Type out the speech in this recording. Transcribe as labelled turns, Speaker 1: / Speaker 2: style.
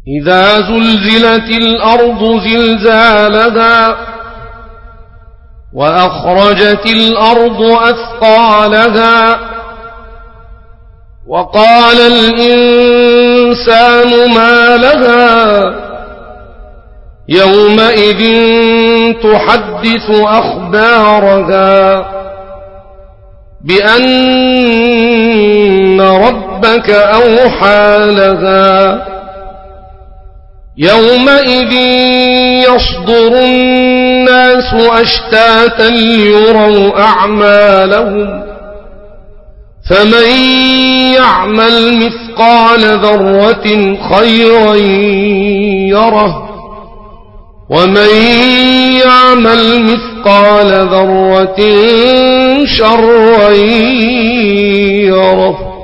Speaker 1: إذا زلزلت الأرض زلزالها وأخرجت الأرض أثقالها وقال الإنسان ما لها يومئذ تحدث أخبارها بأن ربك أوحى لها يومئذ يصدر الناس أشتاتا ليروا أعمالهم فمن يعمل مثقال ذرة خيرا يره ومن يعمل مثقال ذرة شرا يره